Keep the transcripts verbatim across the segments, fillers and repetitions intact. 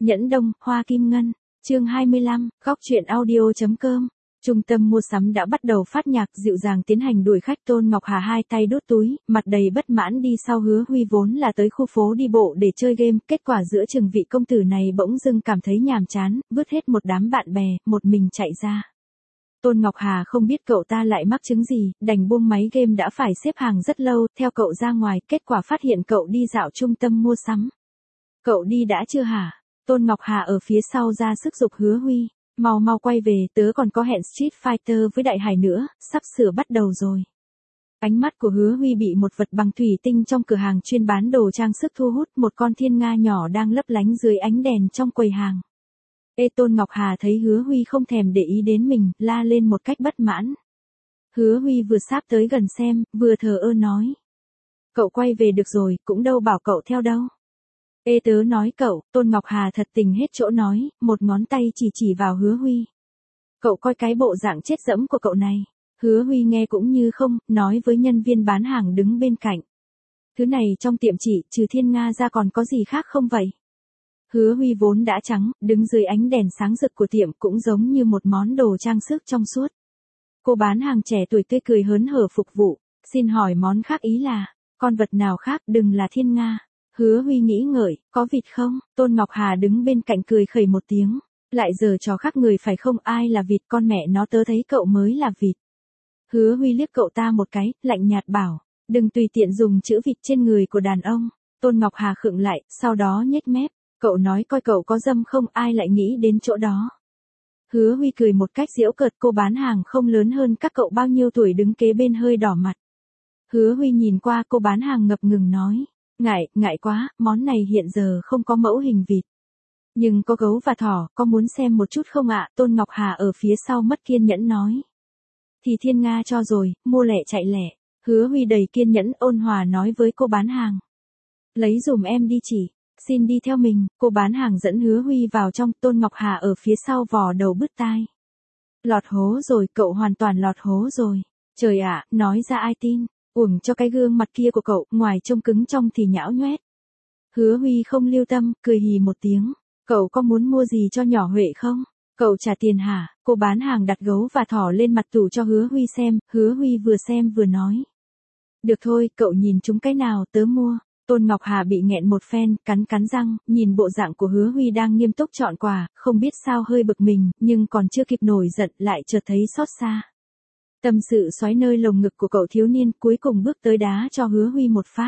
Nhẫn Đông, Hoa Kim Ngân, chương hai mươi lăm, góc truyện audio chấm com. Trung tâm mua sắm đã bắt đầu phát nhạc dịu dàng tiến hành đuổi khách. Tôn Ngọc Hà hai tay đút túi, mặt đầy bất mãn đi sau Hứa Huy vốn là tới khu phố đi bộ để chơi game, kết quả giữa chừng vị công tử này bỗng dưng cảm thấy nhàm chán, vứt hết một đám bạn bè, một mình chạy ra. Tôn Ngọc Hà không biết cậu ta lại mắc chứng gì, đành buông máy game đã phải xếp hàng rất lâu, theo cậu ra ngoài, kết quả phát hiện cậu đi dạo trung tâm mua sắm. Cậu đi đã chưa hả? Tôn Ngọc Hà ở phía sau ra sức giục Hứa Huy, mau mau quay về, tớ còn có hẹn Street Fighter với Đại Hải nữa, sắp sửa bắt đầu rồi. Ánh mắt của Hứa Huy bị một vật bằng thủy tinh trong cửa hàng chuyên bán đồ trang sức thu hút, một con thiên nga nhỏ đang lấp lánh dưới ánh đèn trong quầy hàng. Ê, Tôn Ngọc Hà thấy Hứa Huy không thèm để ý đến mình, la lên một cách bất mãn. Hứa Huy vừa sáp tới gần xem, vừa thờ ơ nói. Cậu quay về được rồi, cũng đâu bảo cậu theo đâu. Ê, tớ nói cậu, Tôn Ngọc Hà thật tình hết chỗ nói, một ngón tay chỉ chỉ vào Hứa Huy. Cậu coi cái bộ dạng chết dẫm của cậu này. Hứa Huy nghe cũng như không, nói với nhân viên bán hàng đứng bên cạnh. Thứ này trong tiệm chị, trừ thiên nga ra còn có gì khác không vậy? Hứa Huy vốn đã trắng, đứng dưới ánh đèn sáng rực của tiệm cũng giống như một món đồ trang sức trong suốt. Cô bán hàng trẻ tuổi tươi cười hớn hở phục vụ, xin hỏi món khác ý là, con vật nào khác đừng là thiên nga. Hứa Huy nghĩ ngợi, có vịt không? Tôn Ngọc Hà đứng bên cạnh cười khẩy một tiếng, lại giờ trò khác người phải không, ai là vịt, con mẹ nó tớ thấy cậu mới là vịt. Hứa Huy liếc cậu ta một cái, lạnh nhạt bảo, đừng tùy tiện dùng chữ vịt trên người của đàn ông. Tôn Ngọc Hà khựng lại, sau đó nhếch mép, cậu nói coi cậu có dâm không, ai lại nghĩ đến chỗ đó. Hứa Huy cười một cách giễu cợt, cô bán hàng không lớn hơn các cậu bao nhiêu tuổi đứng kế bên hơi đỏ mặt. Hứa Huy nhìn qua cô bán hàng ngập ngừng nói. Ngại, ngại quá, món này hiện giờ không có mẫu hình vịt. Nhưng có gấu và thỏ, có muốn xem một chút không ạ? Tôn Ngọc Hà ở phía sau mất kiên nhẫn nói. Thì thiên nga cho rồi, mua lẻ chạy lẻ. Hứa Huy đầy kiên nhẫn ôn hòa nói với cô bán hàng. Lấy dùm em đi chỉ, xin đi theo mình. Cô bán hàng dẫn Hứa Huy vào trong, Tôn Ngọc Hà ở phía sau vò đầu bứt tai. Lọt hố rồi, cậu hoàn toàn lọt hố rồi. Trời ạ, nói ra ai tin. Uổng cho cái gương mặt kia của cậu, ngoài trông cứng trong thì nhão nhoét. Hứa Huy không lưu tâm, cười hì một tiếng. Cậu có muốn mua gì cho nhỏ Huệ không? Cậu trả tiền hả? Cô bán hàng đặt gấu và thỏ lên mặt tủ cho Hứa Huy xem, Hứa Huy vừa xem vừa nói. Được thôi, cậu nhìn chúng cái nào tớ mua. Tôn Ngọc Hà bị nghẹn một phen, cắn cắn răng, nhìn bộ dạng của Hứa Huy đang nghiêm túc chọn quà, không biết sao hơi bực mình, nhưng còn chưa kịp nổi giận lại chợt thấy xót xa. Tâm sự xoáy nơi lồng ngực của cậu thiếu niên, cuối cùng bước tới đá cho Hứa Huy một phát.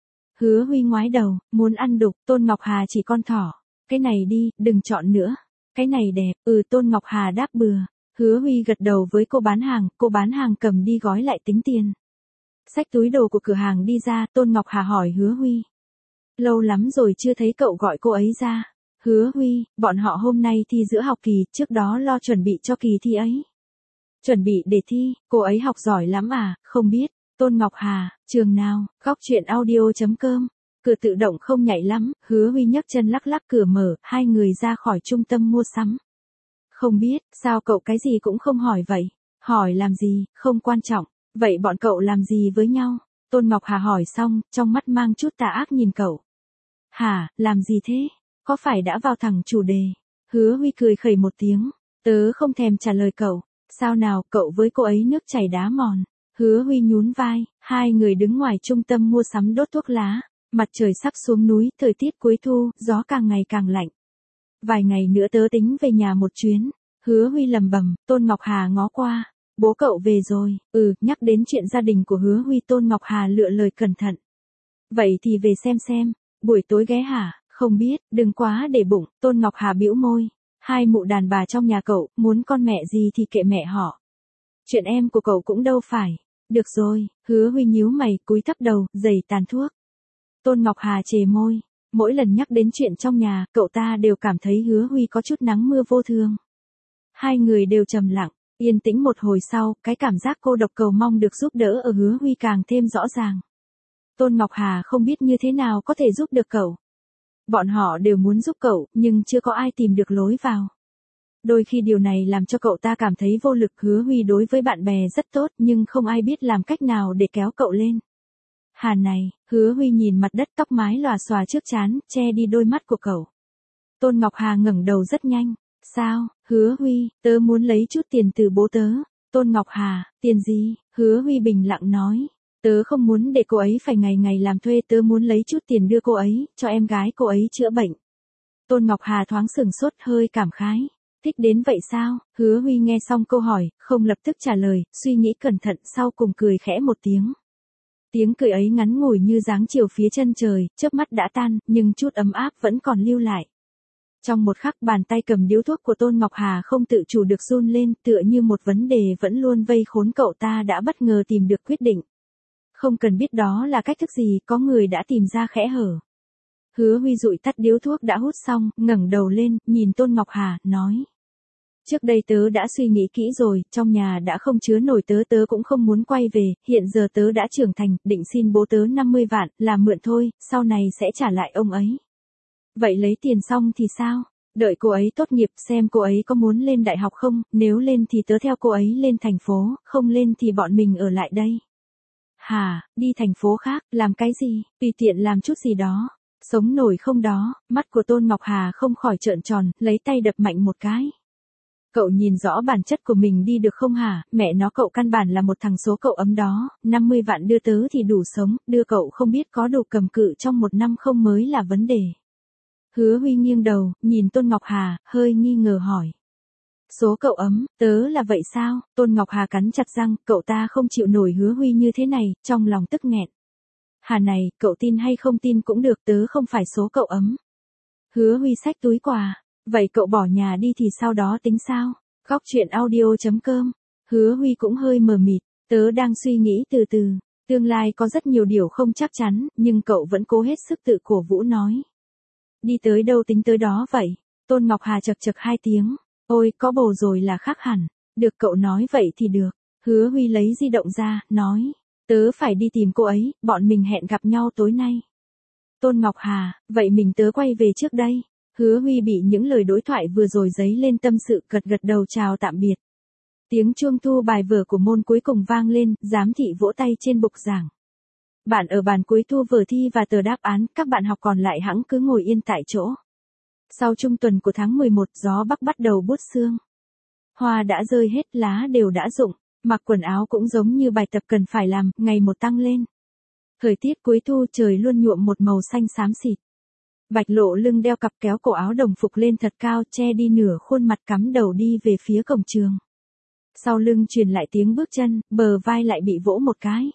Hứa Huy ngoái đầu, muốn ăn đục, Tôn Ngọc Hà chỉ con thỏ. Cái này đi, đừng chọn nữa. Cái này đẹp, ừ Tôn Ngọc Hà đáp bừa. Hứa Huy gật đầu với cô bán hàng, cô bán hàng cầm đi gói lại tính tiền. Xách túi đồ của cửa hàng đi ra, Tôn Ngọc Hà hỏi Hứa Huy. Lâu lắm rồi chưa thấy cậu gọi cô ấy ra. Hứa Huy, bọn họ hôm nay thi giữa học kỳ, trước đó lo chuẩn bị cho kỳ thi ấy. Chuẩn bị để thi, cô ấy học giỏi lắm à, không biết. Tôn Ngọc Hà, trường nào, góc truyện audio chấm com. Cửa tự động không nhảy lắm, Hứa Huy nhấc chân lắc lắc cửa mở, hai người ra khỏi trung tâm mua sắm. Không biết, sao cậu cái gì cũng không hỏi vậy? Hỏi làm gì, không quan trọng. Vậy bọn cậu làm gì với nhau? Tôn Ngọc Hà hỏi xong, trong mắt mang chút tà ác nhìn cậu. Hả, làm gì thế? Có phải đã vào thẳng chủ đề? Hứa Huy cười khẩy một tiếng. Tớ không thèm trả lời cậu. Sao nào, cậu với cô ấy nước chảy đá mòn. Hứa Huy nhún vai, hai người đứng ngoài trung tâm mua sắm đốt thuốc lá. Mặt trời sắp xuống núi, thời tiết cuối thu, gió càng ngày càng lạnh. Vài ngày nữa tớ tính về nhà một chuyến. Hứa Huy lầm bầm, Tôn Ngọc Hà ngó qua. Bố cậu về rồi, ừ, nhắc đến chuyện gia đình của Hứa Huy, Tôn Ngọc Hà lựa lời cẩn thận. Vậy thì về xem xem, buổi tối ghé hả, không biết, đừng quá để bụng, Tôn Ngọc Hà bĩu môi. Hai mụ đàn bà trong nhà cậu, muốn con mẹ gì thì kệ mẹ họ. Chuyện em của cậu cũng đâu phải. Được rồi, Hứa Huy nhíu mày, cúi thấp đầu, giày tàn thuốc. Tôn Ngọc Hà chề môi. Mỗi lần nhắc đến chuyện trong nhà, cậu ta đều cảm thấy Hứa Huy có chút nắng mưa vô thường. Hai người đều trầm lặng, yên tĩnh một hồi sau, cái cảm giác cô độc cầu mong được giúp đỡ ở Hứa Huy càng thêm rõ ràng. Tôn Ngọc Hà không biết như thế nào có thể giúp được cậu. Bọn họ đều muốn giúp cậu, nhưng chưa có ai tìm được lối vào. Đôi khi điều này làm cho cậu ta cảm thấy vô lực. Hứa Huy đối với bạn bè rất tốt, nhưng không ai biết làm cách nào để kéo cậu lên. Hà này, Hứa Huy nhìn mặt đất, tóc mái lòa xòa trước trán, che đi đôi mắt của cậu. Tôn Ngọc Hà ngẩng đầu rất nhanh. Sao, Hứa Huy, tớ muốn lấy chút tiền từ bố tớ. Tôn Ngọc Hà, tiền gì? Hứa Huy bình lặng nói. Tớ không muốn để cô ấy phải ngày ngày làm thuê, tớ muốn lấy chút tiền đưa cô ấy, cho em gái cô ấy chữa bệnh. Tôn Ngọc Hà thoáng sửng sốt, hơi cảm khái. Thích đến vậy sao? Hứa Huy nghe xong câu hỏi, không lập tức trả lời, suy nghĩ cẩn thận sau cùng cười khẽ một tiếng. Tiếng cười ấy ngắn ngủi như dáng chiều phía chân trời, chớp mắt đã tan, nhưng chút ấm áp vẫn còn lưu lại. Trong một khắc bàn tay cầm điếu thuốc của Tôn Ngọc Hà không tự chủ được run lên, tựa như một vấn đề vẫn luôn vây khốn cậu ta đã bất ngờ tìm được quyết định. Không cần biết đó là cách thức gì, có người đã tìm ra kẽ hở. Hứa Huy dụi tắt điếu thuốc đã hút xong, ngẩng đầu lên, nhìn Tôn Ngọc Hà, nói. Trước đây tớ đã suy nghĩ kỹ rồi, trong nhà đã không chứa nổi tớ, tớ cũng không muốn quay về, hiện giờ tớ đã trưởng thành, định xin bố tớ năm mươi vạn, làm mượn thôi, sau này sẽ trả lại ông ấy. Vậy lấy tiền xong thì sao? Đợi cô ấy tốt nghiệp xem cô ấy có muốn lên đại học không, nếu lên thì tớ theo cô ấy lên thành phố, không lên thì bọn mình ở lại đây. Hà, đi thành phố khác, làm cái gì, tùy tiện làm chút gì đó. Sống nổi không đó, mắt của Tôn Ngọc Hà không khỏi trợn tròn, lấy tay đập mạnh một cái. Cậu nhìn rõ bản chất của mình đi được không hả, mẹ nó cậu căn bản là một thằng số cậu ấm đó, năm mươi vạn đưa tớ thì đủ sống, đưa cậu không biết có đủ cầm cự trong một năm không mới là vấn đề. Hứa Huy nghiêng đầu, nhìn Tôn Ngọc Hà, hơi nghi ngờ hỏi. Số cậu ấm, tớ là vậy sao? Tôn Ngọc Hà cắn chặt răng, cậu ta không chịu nổi Hứa Huy như thế này, trong lòng tức nghẹn. Hà này, cậu tin hay không tin cũng được, tớ không phải số cậu ấm. Hứa Huy xách túi quà, vậy cậu bỏ nhà đi thì sau đó tính sao? Góc truyện audio chấm com. Hứa Huy cũng hơi mờ mịt, tớ đang suy nghĩ từ từ, tương lai có rất nhiều điều không chắc chắn, nhưng cậu vẫn cố hết sức tự cổ vũ nói. Đi tới đâu tính tới đó vậy? Tôn Ngọc Hà chật chật hai tiếng, ôi có bồ rồi là khác hẳn, được cậu nói vậy thì được. Hứa Huy lấy di động ra, nói. Tớ phải đi tìm cô ấy, bọn mình hẹn gặp nhau tối nay. Tôn Ngọc Hà, vậy mình tớ quay về trước đây. Hứa Huy bị những lời đối thoại vừa rồi dấy lên tâm sự, gật gật đầu chào tạm biệt. Tiếng chuông thu bài vở của môn cuối cùng vang lên, giám thị vỗ tay trên bục giảng. Bạn ở bàn cuối thu vở thi và tờ đáp án, các bạn học còn lại hẵng cứ ngồi yên tại chỗ. Sau trung tuần của tháng mười một, gió bắc bắt đầu buốt sương. Hoa đã rơi hết, lá đều đã rụng. Mặc quần áo cũng giống như bài tập cần phải làm, ngày một tăng lên. Thời tiết cuối thu trời luôn nhuộm một màu xanh xám xịt. Bạch Lộ lưng đeo cặp kéo cổ áo đồng phục lên thật cao, che đi nửa khuôn mặt, cắm đầu đi về phía cổng trường. Sau lưng truyền lại tiếng bước chân, bờ vai lại bị vỗ một cái.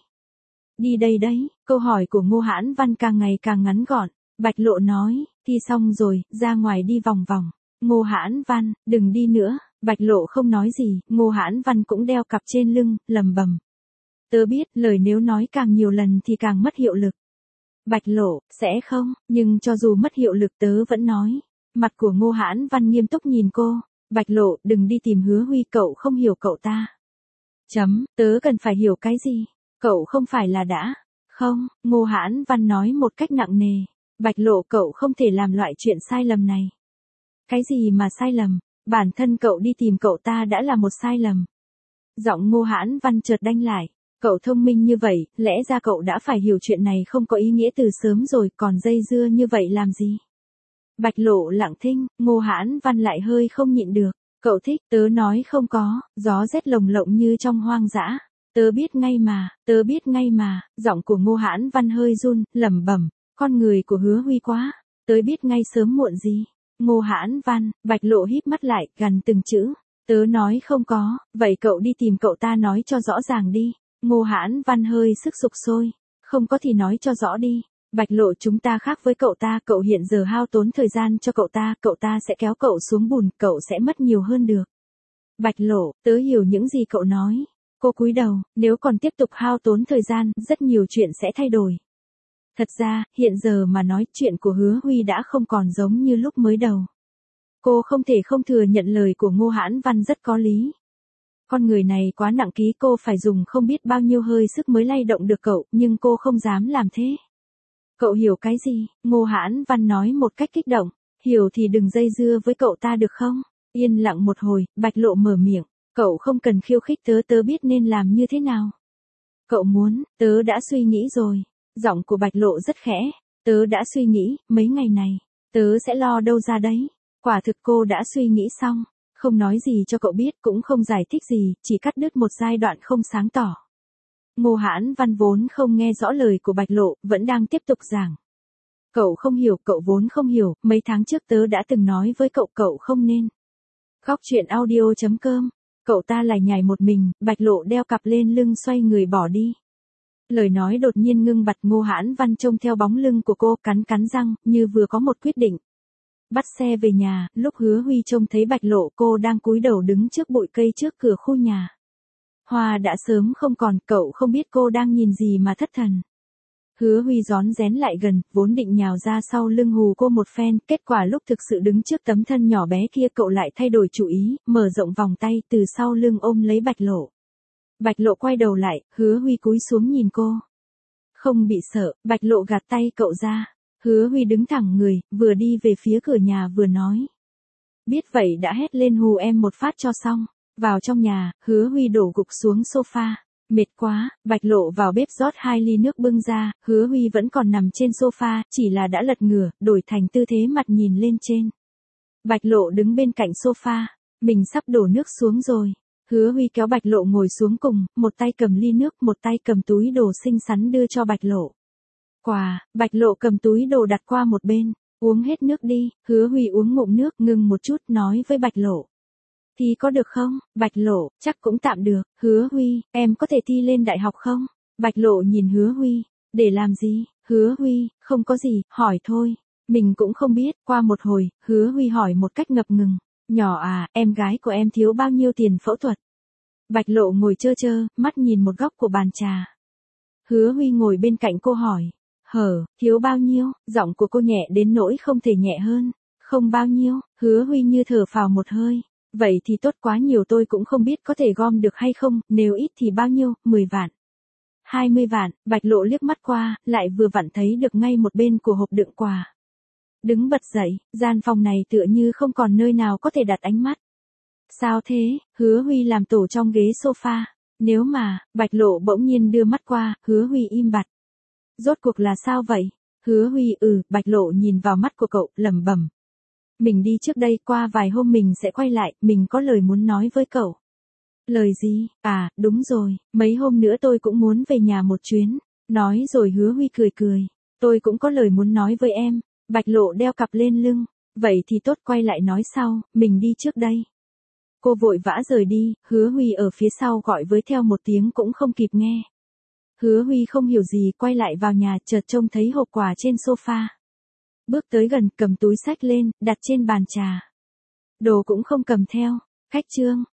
Đi đây đấy, câu hỏi của Ngô Hãn Văn càng ngày càng ngắn gọn. Bạch Lộ nói, thi xong rồi, ra ngoài đi vòng vòng. Ngô Hãn Văn, đừng đi nữa. Bạch Lộ không nói gì, Ngô Hãn Văn cũng đeo cặp trên lưng, lầm bầm. Tớ biết, lời nếu nói càng nhiều lần thì càng mất hiệu lực. Bạch Lộ, sẽ không, nhưng cho dù mất hiệu lực tớ vẫn nói. Mặt của Ngô Hãn Văn nghiêm túc nhìn cô. Bạch Lộ, đừng đi tìm Hứa Huy, cậu không hiểu cậu ta. Chấm, tớ cần phải hiểu cái gì? Cậu không phải là đã. Không, Ngô Hãn Văn nói một cách nặng nề. Bạch Lộ, cậu không thể làm loại chuyện sai lầm này. Cái gì mà sai lầm? Bản thân cậu đi tìm cậu ta đã là một sai lầm. Giọng Ngô Hãn Văn chợt đanh lại. Cậu thông minh như vậy, lẽ ra cậu đã phải hiểu chuyện này không có ý nghĩa từ sớm rồi, còn dây dưa như vậy làm gì? Bạch Lộ lặng thinh, Ngô Hãn Văn lại hơi không nhịn được. Cậu thích, tớ nói không có, gió rét lồng lộng như trong hoang dã. Tớ biết ngay mà, tớ biết ngay mà, giọng của Ngô Hãn Văn hơi run, lẩm bẩm, con người của Hứa Huy quá, tớ biết ngay sớm muộn gì. Ngô Hãn Văn, Bạch Lộ híp mắt lại, gằn từng chữ, tớ nói không có, vậy cậu đi tìm cậu ta nói cho rõ ràng đi. Ngô Hãn Văn hơi sức sục sôi, không có thì nói cho rõ đi. Bạch Lộ, chúng ta khác với cậu ta, cậu hiện giờ hao tốn thời gian cho cậu ta, cậu ta sẽ kéo cậu xuống bùn, cậu sẽ mất nhiều hơn được. Bạch Lộ, tớ hiểu những gì cậu nói. Cô cúi đầu, nếu còn tiếp tục hao tốn thời gian, rất nhiều chuyện sẽ thay đổi. Thật ra, hiện giờ mà nói, chuyện của Hứa Huy đã không còn giống như lúc mới đầu. Cô không thể không thừa nhận lời của Ngô Hãn Văn rất có lý. Con người này quá nặng ký, cô phải dùng không biết bao nhiêu hơi sức mới lay động được cậu, nhưng cô không dám làm thế. Cậu hiểu cái gì? Ngô Hãn Văn nói một cách kích động. Hiểu thì đừng dây dưa với cậu ta được không? Yên lặng một hồi, Bạch Lộ mở miệng. Cậu không cần khiêu khích tớ, tớ biết nên làm như thế nào. Cậu muốn, tớ đã suy nghĩ rồi. Giọng của Bạch Lộ rất khẽ. Tớ đã suy nghĩ, mấy ngày này, tớ sẽ lo đâu ra đấy. Quả thực cô đã suy nghĩ xong, không nói gì cho cậu biết cũng không giải thích gì, chỉ cắt đứt một giai đoạn không sáng tỏ. Ngô Hãn Văn vốn không nghe rõ lời của Bạch Lộ, vẫn đang tiếp tục giảng. Cậu không hiểu, cậu vốn không hiểu, mấy tháng trước tớ đã từng nói với cậu cậu không nên. Góc chuyện audio chấm com, cậu ta lại nhảy một mình, Bạch Lộ đeo cặp lên lưng xoay người bỏ đi. Lời nói đột nhiên ngưng bặt. Ngô Hãn Văn trông theo bóng lưng của cô, cắn cắn răng, như vừa có một quyết định. Bắt xe về nhà, lúc Hứa Huy trông thấy Bạch Lộ, cô đang cúi đầu đứng trước bụi cây trước cửa khu nhà. Hoa đã sớm không còn, cậu không biết cô đang nhìn gì mà thất thần. Hứa Huy rón rén lại gần, vốn định nhào ra sau lưng hù cô một phen, kết quả lúc thực sự đứng trước tấm thân nhỏ bé kia cậu lại thay đổi chủ ý, mở rộng vòng tay từ sau lưng ôm lấy Bạch Lộ. Bạch Lộ quay đầu lại, Hứa Huy cúi xuống nhìn cô. Không bị sợ, Bạch Lộ gạt tay cậu ra. Hứa Huy đứng thẳng người, vừa đi về phía cửa nhà vừa nói. Biết vậy đã hét lên hù em một phát cho xong. Vào trong nhà, Hứa Huy đổ gục xuống sofa. Mệt quá, Bạch Lộ vào bếp rót hai ly nước bưng ra, Hứa Huy vẫn còn nằm trên sofa, chỉ là đã lật ngửa, đổi thành tư thế mặt nhìn lên trên. Bạch Lộ đứng bên cạnh sofa, mình sắp đổ nước xuống rồi. Hứa Huy kéo Bạch Lộ ngồi xuống cùng, một tay cầm ly nước, một tay cầm túi đồ xinh xắn đưa cho Bạch Lộ. Quà, Bạch Lộ cầm túi đồ đặt qua một bên, uống hết nước đi. Hứa Huy uống ngụm nước, ngừng một chút, nói với Bạch Lộ. Thi có được không? Bạch Lộ, chắc cũng tạm được. Hứa Huy, em có thể thi lên đại học không? Bạch Lộ nhìn Hứa Huy, để làm gì? Hứa Huy, không có gì, hỏi thôi. Mình cũng không biết. Qua một hồi, Hứa Huy hỏi một cách ngập ngừng. Nhỏ à, em gái của em thiếu bao nhiêu tiền phẫu thuật? Bạch Lộ ngồi chơ chơ, mắt nhìn một góc của bàn trà. Hứa Huy ngồi bên cạnh cô hỏi. Hở, thiếu bao nhiêu? Giọng của cô nhẹ đến nỗi không thể nhẹ hơn. Không bao nhiêu. Hứa Huy như thở phào một hơi. Vậy thì tốt quá, nhiều tôi cũng không biết có thể gom được hay không, nếu ít thì bao nhiêu, mười vạn. hai mươi vạn, Bạch Lộ liếc mắt qua, lại vừa vặn thấy được ngay một bên của hộp đựng quà. Đứng bật dậy, gian phòng này tựa như không còn nơi nào có thể đặt ánh mắt. Sao thế? Hứa Huy làm tổ trong ghế sofa. Nếu mà, Bạch Lộ bỗng nhiên đưa mắt qua, Hứa Huy im bặt. Rốt cuộc là sao vậy? Hứa Huy ừ, Bạch Lộ nhìn vào mắt của cậu, lẩm bẩm. Mình đi trước đây, qua vài hôm mình sẽ quay lại, mình có lời muốn nói với cậu. Lời gì? À, đúng rồi, mấy hôm nữa tôi cũng muốn về nhà một chuyến. Nói rồi Hứa Huy cười cười. Tôi cũng có lời muốn nói với em. Bạch Lộ đeo cặp lên lưng. Vậy thì tốt, quay lại nói sau, mình đi trước đây. Cô vội vã rời đi, Hứa Huy ở phía sau gọi với theo một tiếng cũng không kịp nghe. Hứa Huy không hiểu gì, quay lại vào nhà, chợt trông thấy hộp quà trên sofa. Bước tới gần, cầm túi xách lên, đặt trên bàn trà. Đồ cũng không cầm theo. Khách trương,